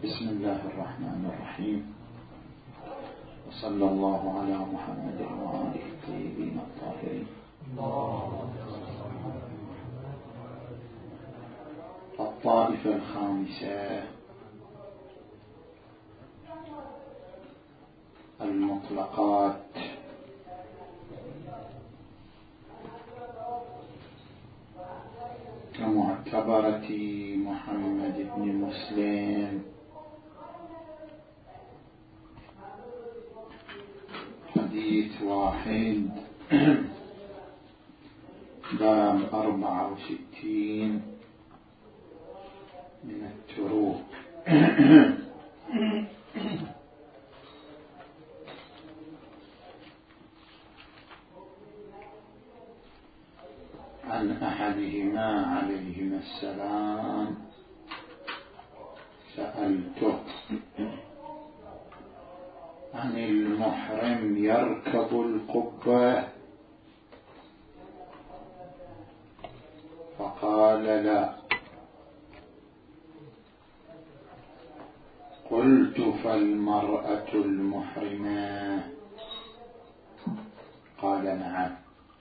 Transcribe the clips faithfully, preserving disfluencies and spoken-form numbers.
بسم الله الرحمن الرحيم، وصلى الله على محمد وآله الطيبين الطاهرين. الطائفة الخامسة المطلقات، كمعتبرة محمد بن مسلم حديث واحد باب أربعة وستين من التروك. عن أحدهما عليهما السلام سألته عن المحرم يركب القبة، فقال لا. قلت فالمرأة المحرمة؟ قال نعم.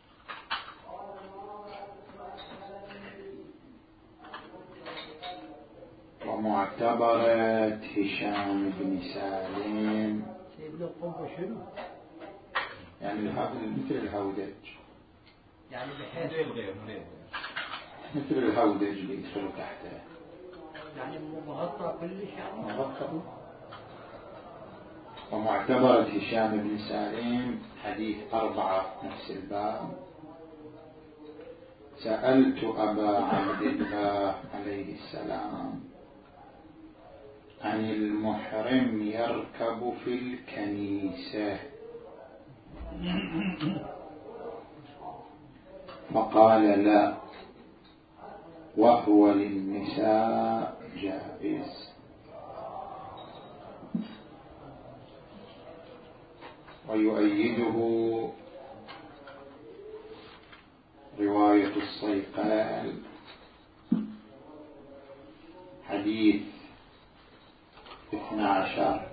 ومعتبرة هشام بن سالم يعني مثل الهودج، يعني بحيث الغير مثل الهودج اللي يدخل تحته، يعني مغطى كلش يعني مغطى. ومعتبرة هشام بن سالم حديث أربعة نفس الباب. سألت أبا عبد الله عليه السلام عن المحرم يركب في الكنيسة، فقال لا، وهو للنساء جائز. ويؤيده رواية الصيقال حديث اثنى عشر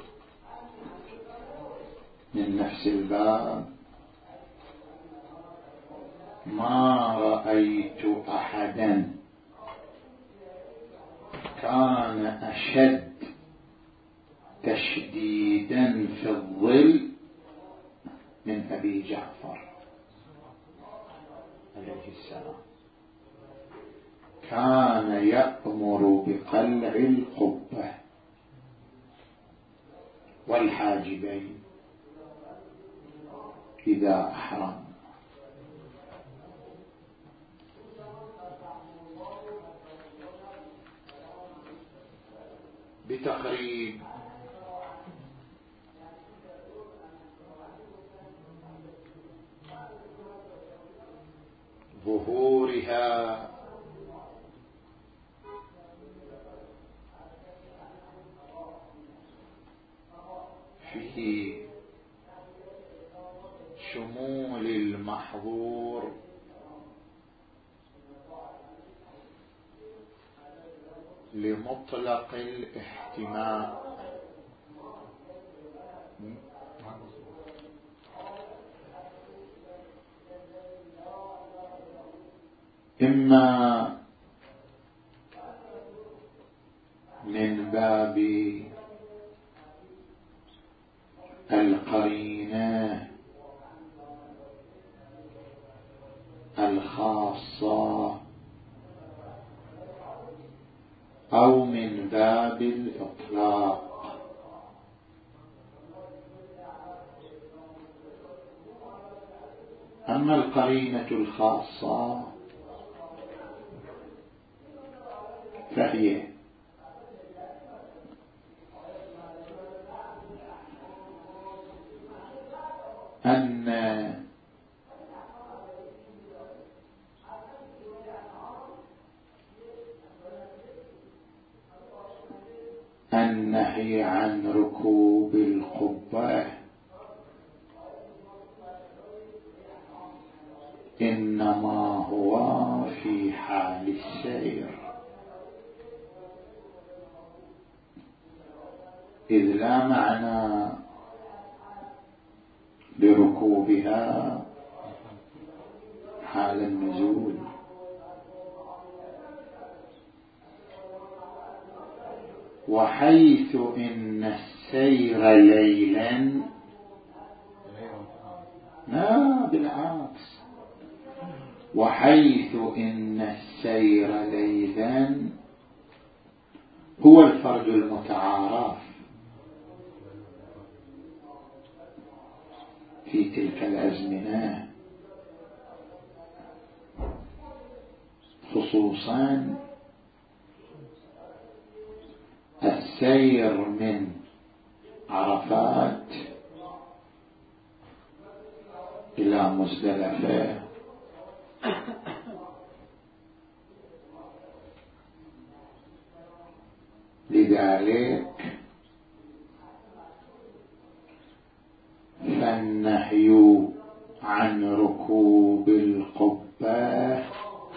من نفس الباب. ما رأيت أحدا كان أشد تشديدا في الظل من أبي جعفر عليه السلام. كان يأمر بقلع القبة والحاجبين إذا أحرم. بتقريب ظهورها في شمول المحظور لمطلق الاحتمال، إما من باب القرينة الخاصة أو من باب الإطلاق. أما القرينة الخاصة فهي أن النهي عن ركوب القبة إنما هو في حال السير، إذ لا معنى لركوبها حال النزول. وحيث إن السير ليلا، لا بالعكس، وحيث إن السير ليلا هو الفرد المتعارف في تلك الأزمنة، خصوصا السير من عرفات إلى مزدلفة لذلك فالنهي عن ركوب القبة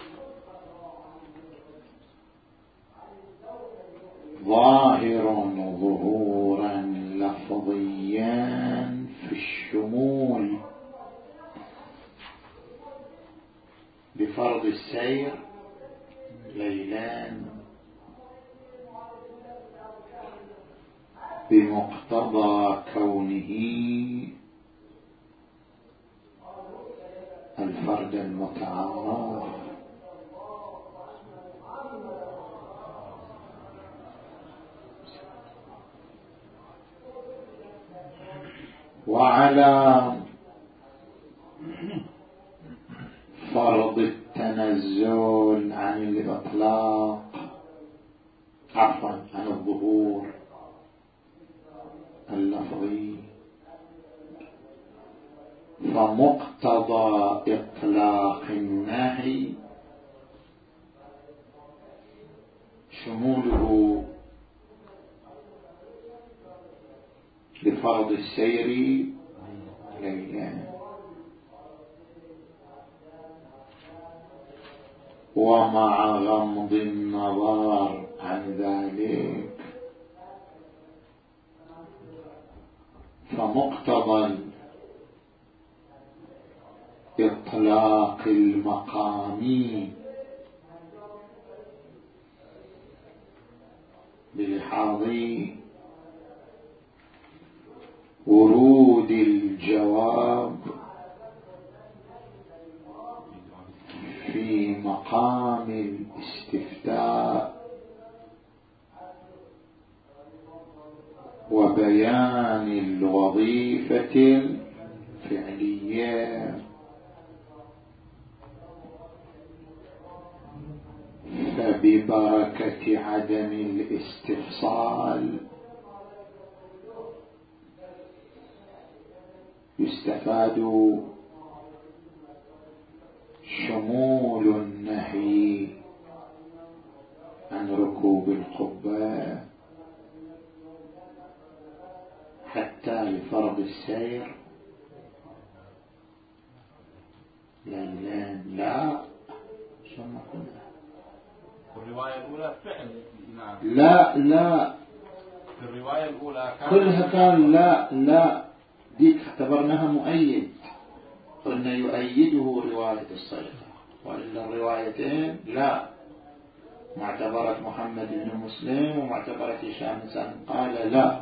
ظاهر ظهورا لفظيا في الشمول بفرض السير ليلان بمقتضى كونه الفرد المتعارف. وعلى فرض التنزل عن الإطلاق، عفوا عن الظهور اللفظي، فمقتضى إطلاق النهي شموله لفرض السير ليلا. ومع غمض النظر عن ذلك فمقتضى إطلاق المقام بلحاظ ورود الجواب في مقام الاستفتاء وبيان الوظيفة الفعلية، فببركة عدم الاستفصال يستفاد شمول النهي عن ركوب القبة حتى لفرض السير ليلان. لا شو ما قلنا الرواية الأولى فعل نعم. لا لا في الرواية الأولى كلها كان لا لا ديك اعتبرناها مؤيد، قلنا يؤيده رواية الصيغة، وإلا الروايتين لا، معتبرة محمد بن مسلم ومعتبرة هشام بن سالم قال لا.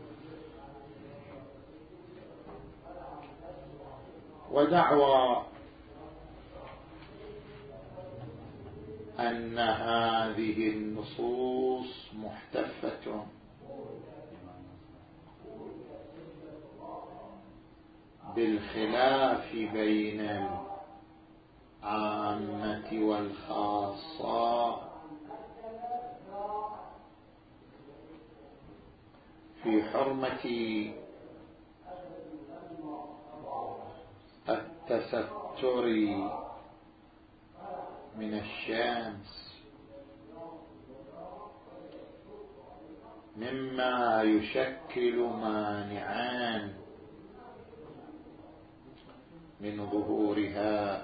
ودعوى أن هذه النصوص محتفة بالخلاف بين العامة والخاصة في حرمة التستر من الشمس مما يشكل مانعان من ظهورها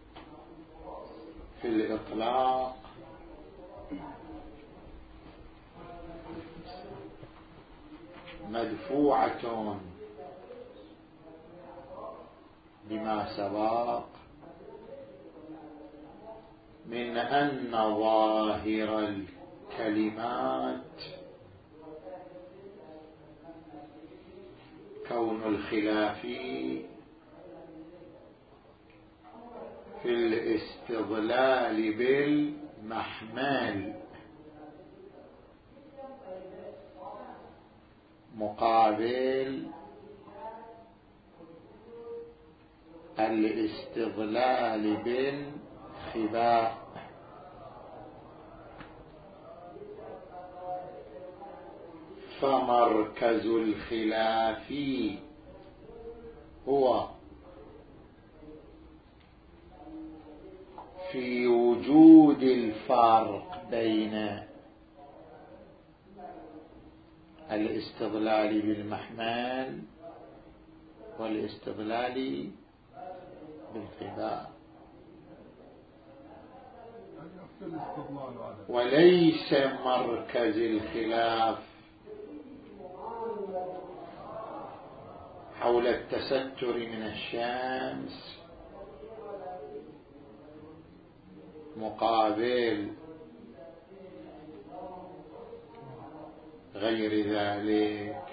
في الإطلاق مدفوعة بما سبق من أن ظاهر الكلمات كون الخلاف في الاستضلال بالمحمل مقابل الاستضلال بالخباء. فمركز الخلاف هو في وجود الفرق بين الاستضلال بالمحمل والاستضلال بالخباء، وليس مركز الخلاف حول التستر من الشمس مقابل غير ذلك.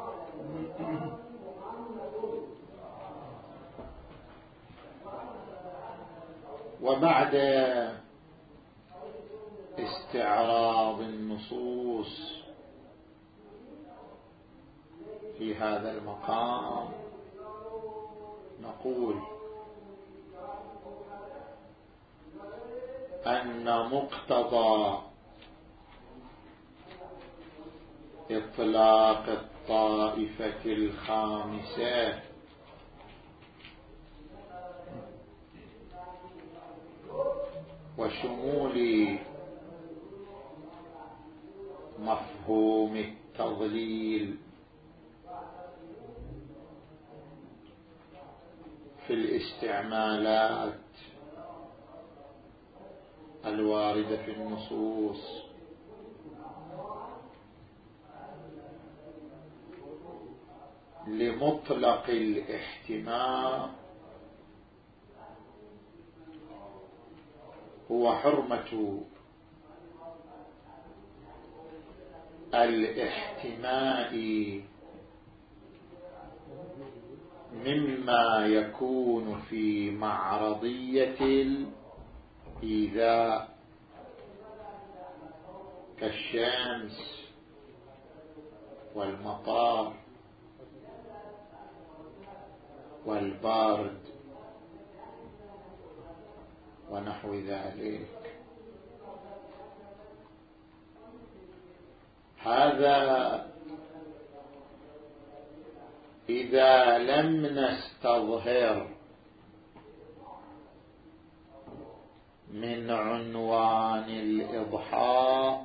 وبعد استعراض النصوص في هذا المقام نقول أن مقتضى إطلاق الطائفة الخامسة وشمول مفهوم التضليل في الاستعمالات الواردة في النصوص لمطلق الاحتمال هو حرمة الاحتماء مما يكون في معرضية الإيذاء كالشمس والمطار والبرد ونحو ذلك. هذا إذا لم نستظهر من عنوان الإضحاء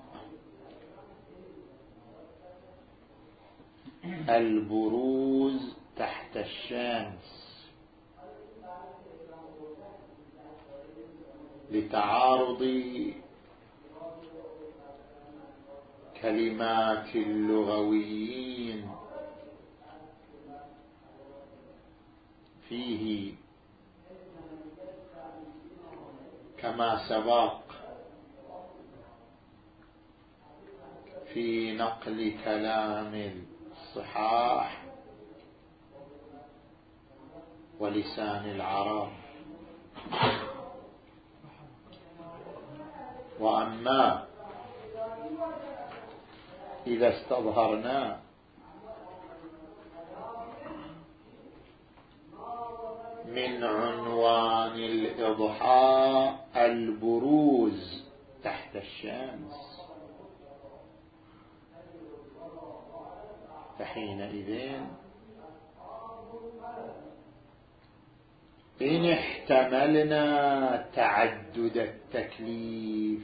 البروز تحت الشمس لتعارض كلمات اللغويين فيه كما سبق في نقل كلام الصحاح ولسان العرب. وأما إذا استظهرنا من عنوان الإضحاء البروز تحت الشمس فحينئذ إن احتملنا تعدد التكليف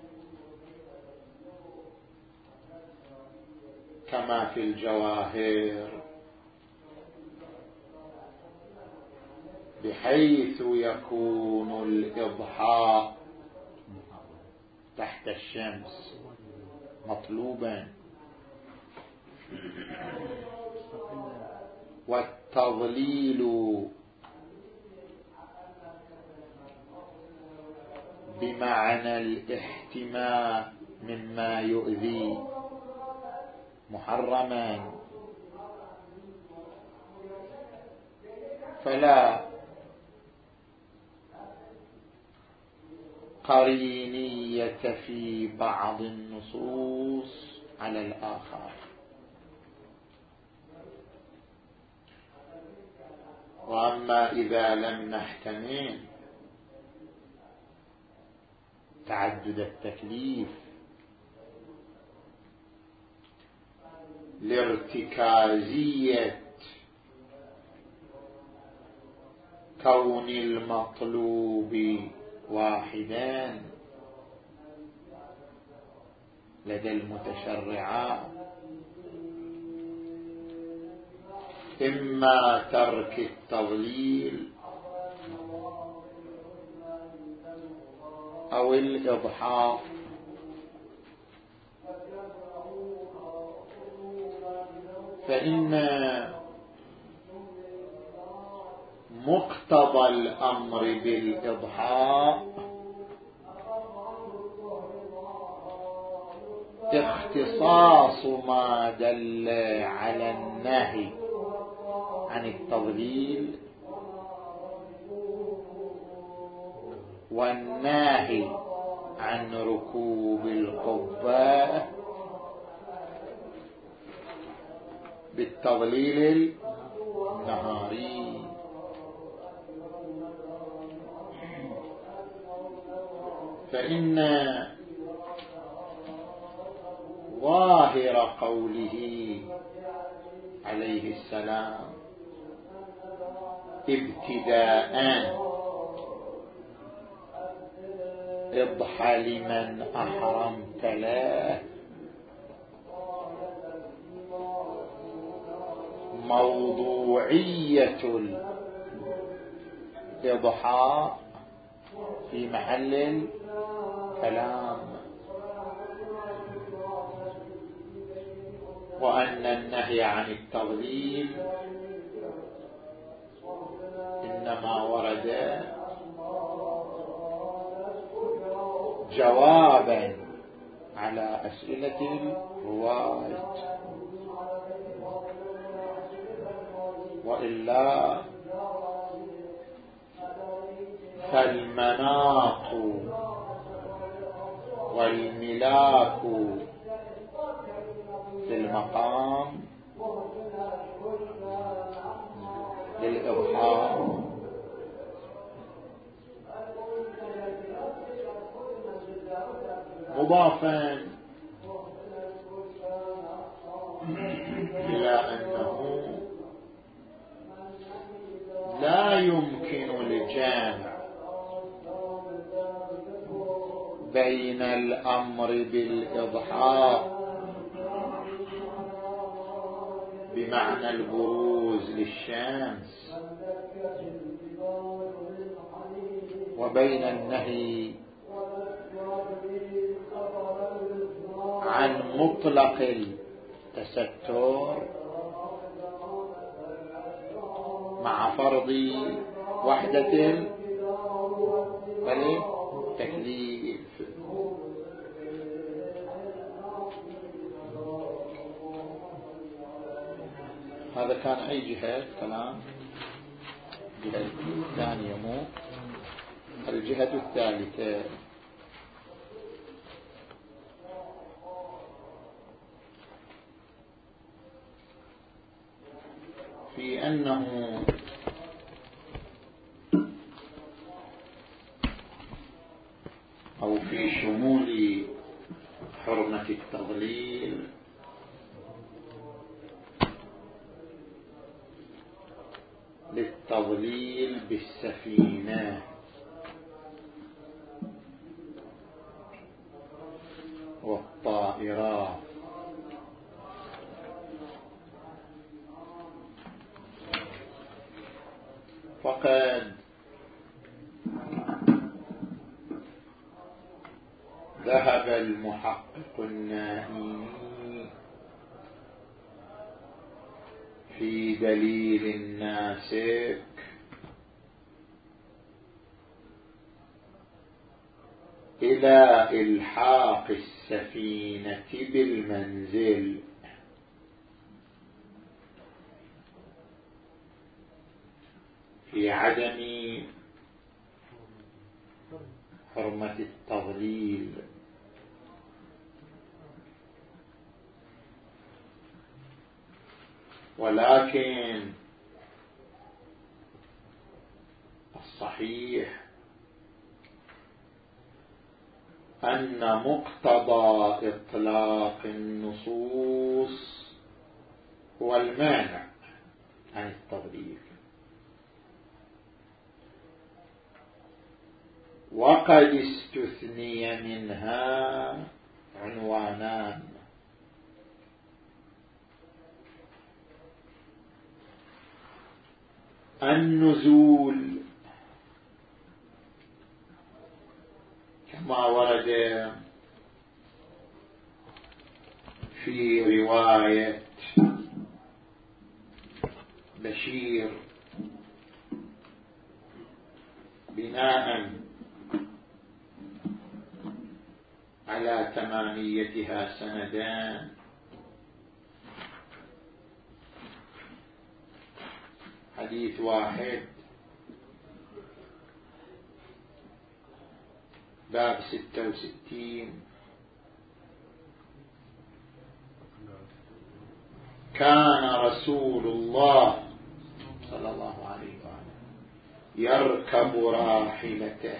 كما في الجواهر بحيث يكون الإضحاء تحت الشمس مطلوبا والتضليل بمعنى الاحتماء مما يؤذي محرما، فلا قرينية في بعض النصوص على الآخر. وأما إذا لم نحتمل تعدد التكليف لارتكازية كون المطلوب واحدا لدى المتشرعات، إما ترك التضليل أو الإضحاك، فإن مقتضى الأمر بالإضحاك اختصاص ما دل على النهي عن التضليل والناهي عن ركوب القبة بالتضليل النهاري. فإن ظاهر قوله عليه السلام ابتداءً اضح لمن أحرمت له موضوعية الإضحاء في محل الكلام، وأن النهي عن التضليل إنما ورد جوابا على أسئلة الرواة، وإلا فالمناط والملاك في المقام للإضحاء، مضافا إلى أنه لا يمكن الجمع بين الأمر بالإضحاء بمعنى البروز للشمس وبين النهي عن مطلق التستر مع فرض وحدة بل تكليف. هذا كان أي جهة كلام؟ الجهة الثانية مو الجهة الثالثة. في أنه أو في شمول حرمة التضليل للتضليل بالسفينة والطائرات، فقد ذهب المحقق النائي في دليل الناسك إلى إلحاق السفينة بالمنزل في عدم حرمة التضليل، ولكن الصحيح أن مقتضى إطلاق النصوص هو المانع عن التضليل، وقد استثني منها عنوانان: النزول كما ورد في رواية بشير بناء على تماميتها سندان، حديث واحد باب ستة وستين: كان رسول الله صلى الله عليه وسلم يركب راحلته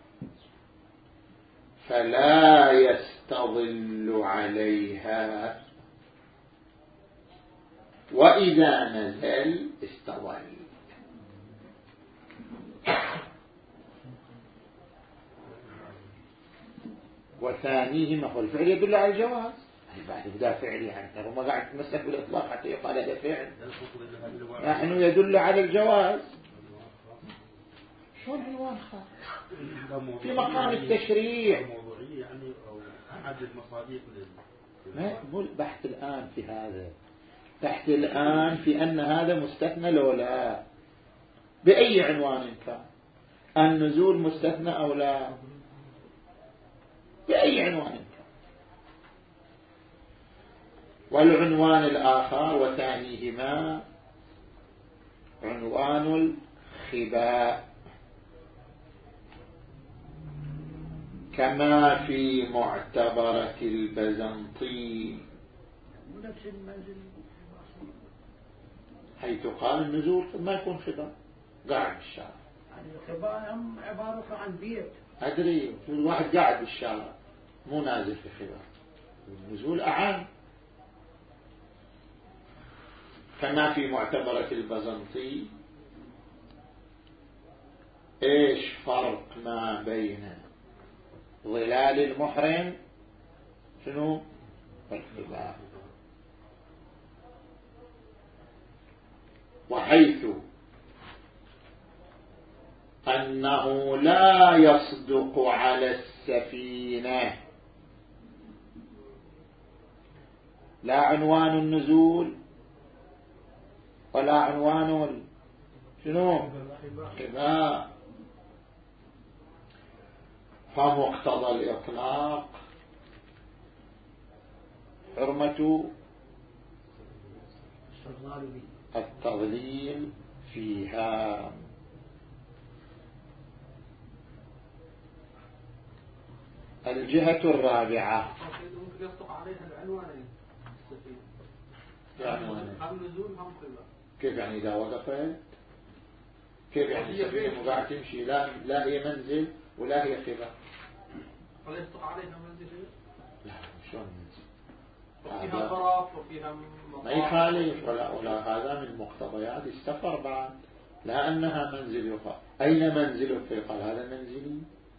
فلا يستظل عليها، وإذا نزل استظل. وثانيهما هو الفعل يدل على الجواز، بعد بدأ فعل يعني وما قاعد تمسك بالإطلاق حتى يقال هذا فعل، نحن يدل على الجواز. شو العنوان خاص في مقام التشريع؟ يعني أو أحد المصادق ما مو البحث الآن في هذا، بحث الآن في أن هذا مستثنى لو لا، بأي عنوان كان، النزول مستثنى أو لا، بأي عنوان كان. والعنوان الآخر وثانيهما عنوان الخباء، كما في معتبرة البزنطي حيث قال النزول ما يكون خباء، قاعد بالشارع. الخباء هم عبارة عن بيت، أدري الواحد قاعد بالشارع مو نازل في خباء، النزول أعام. كما في معتبرة البزنطي. إيش فرق ما بين ظلال المحرم شنو والخباء؟ وحيث أنه لا يصدق على السفينة لا عنوان النزول ولا عنوان شنو الخباء، فمقتضى الإطلاق حرمة التضليل فيها. الجهة الرابعة ممكن يصدق عليها العنوانين يعني هم نزول هم خباء. كيف يعني إذا وقفت؟ كيف يعني السفينة مقاعد تمشي لا لا هي منزل ولا هي خباء؟ هل يصدق عليها منزل؟ لا شلون منزل؟ وفيها طرف وفيها ما يخالف ولا ولا هذا من مقتضيات السفر بعد، لا أنها منزل يقال. أين منزلك؟ يقال هذا منزلي.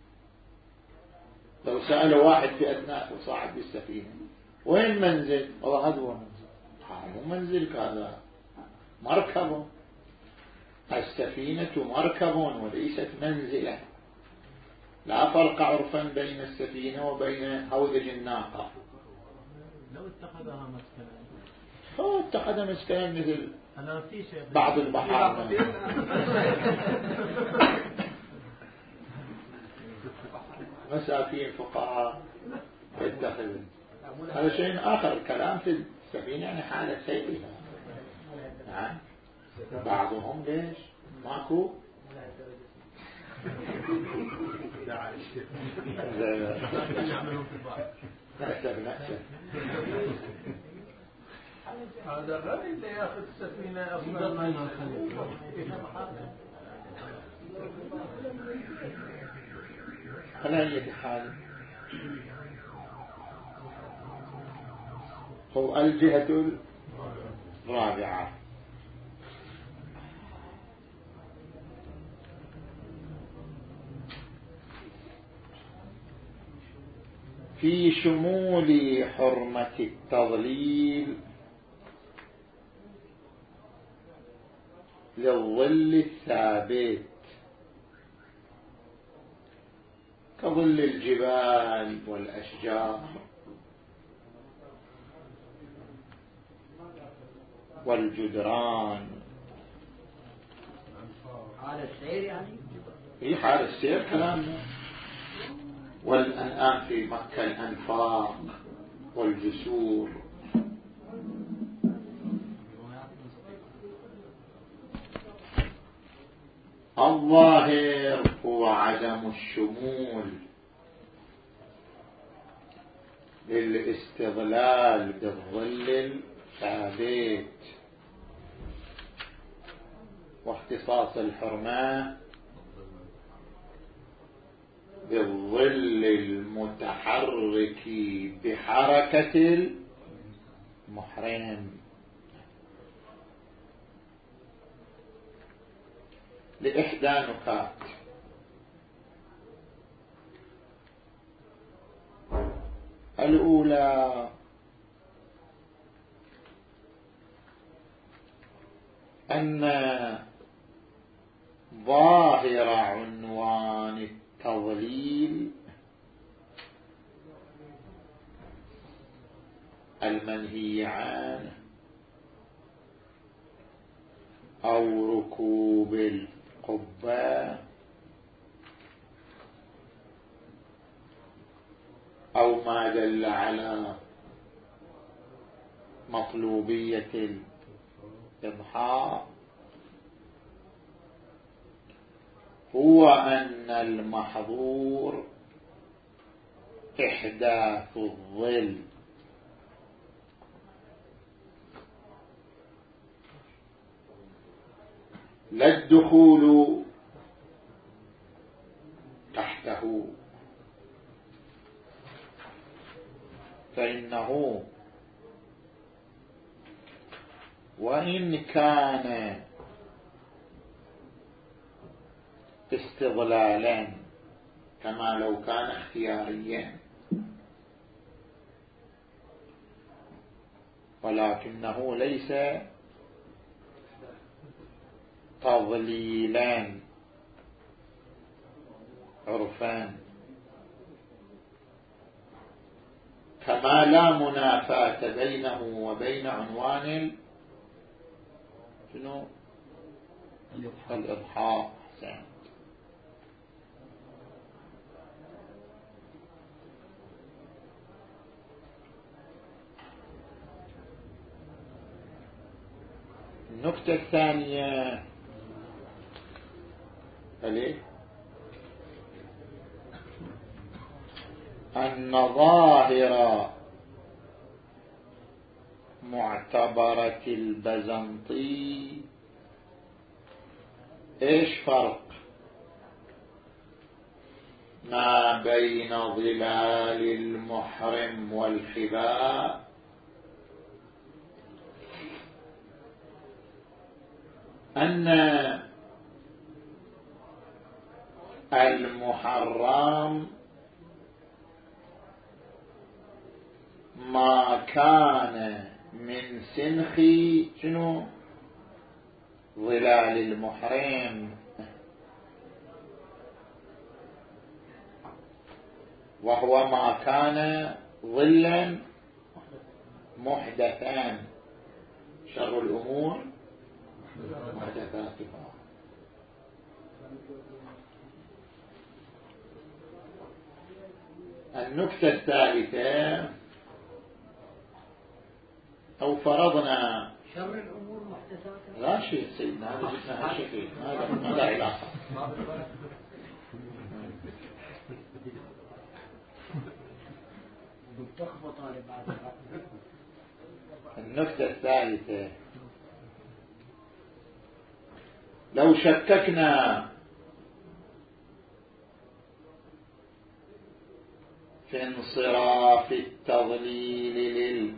لو سأل واحد في أثناء وصاعد بالسفينة وين منزل؟ والله هذا هو منزل. هذا منزلك، هذا مركب. السفينة مركب وليست منزلة، لا فرق عرفا بين السفينة وبين هودج الناقة. لو اتخذها مسكنا معتقدة مسكين مثل بعض البحار. مساكين فقراء يدخلون، هذا شيء آخر. الكلام في السفينة يعني حالة سيئة. نعم بعضهم ليش ماكو نأسف نأسف. هذا غني اللي ياخذ السفينة أفضل ما يخلي. على أي حال هو الجهة الرابعة في شمول حرمة التضليل للظل الثابت كظل الجبال والأشجار والجدران. حال السير يعني في حال السير كلامنا. والأنعام في مكة الأنفاق والجسور. الظاهر هو عدم الشمول للاستظلال بالظل الثابت، واختصاص الحرمة بالظل المتحرك بحركة المحرم لإحدى نكات. الأولى أن ظاهر عنوان التضليل المنهي عنه أو ركوب القبة أو ما دل على مطلوبية الإضحاء هو أن المحظور إحداث الظل لا الدخول تحته، فإنه وإن كان استظلالا كما لو كان اختياريا، ولكنه ليس تضليلا عرفان، كما لا منافاة بينه وبين عنوان شنو الإضحاء. النقطة الثانية فليه أن ظاهر معتبرة البزنطي إيش فرق ما بين ظلال المحرم والحباء؟ أن المحرم ما كان من سنخ شنو ظلال المحرم، وهو ما كان ظلا محدثا شر الأمور محدثاتها. النكتة الثالثة، أو فرضنا شر الأمور محدثاتها. لا شيء سيدنا، هذا جبنا هالشكل، هذا ما له علاقة. النكتة الثالثة، لو شككنا في انصراف التضليل لل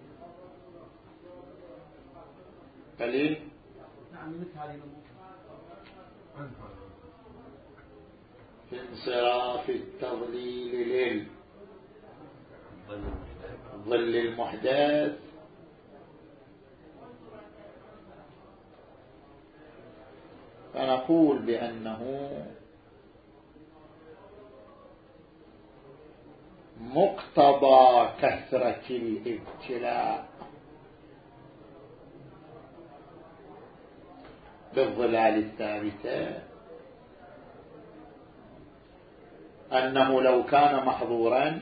قليل نعم مثل هذه الأمور. في انصراف التضليل لل ظل المحدث، فنقول بأنه مقتضى كثرة الابتلاء بالظلال الثابتة أنه لو كان محظورا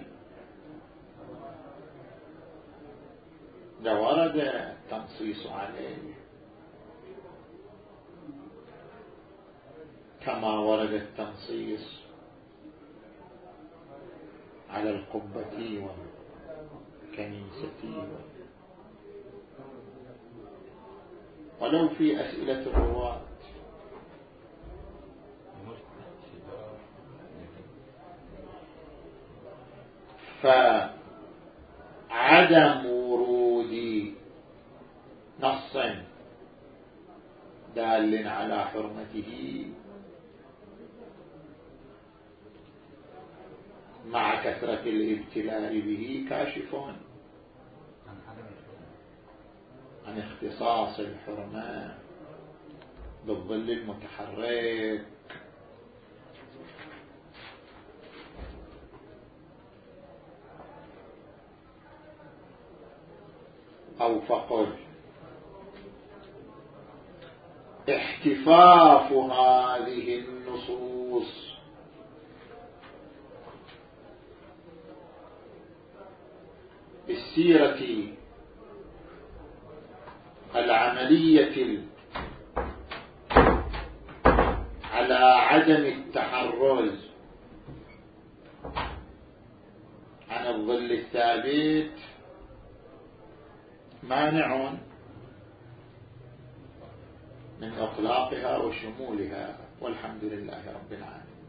لورد التنصيص عليه كما ورد التنصيص على القبة والكنيسة، ولو في أسئلة الرواة. فعدم ورود نص دال على حرمته مع كثرة الابتلاء به كاشف عن اختصاص الحرمة بالظل المتحرك. أو فقل احتفاف هذه النصوص بالسيرة العملية على عدم التحرز عن الظل الثابت مانع من إطلاقها وشمولها، والحمد لله رب العالمين.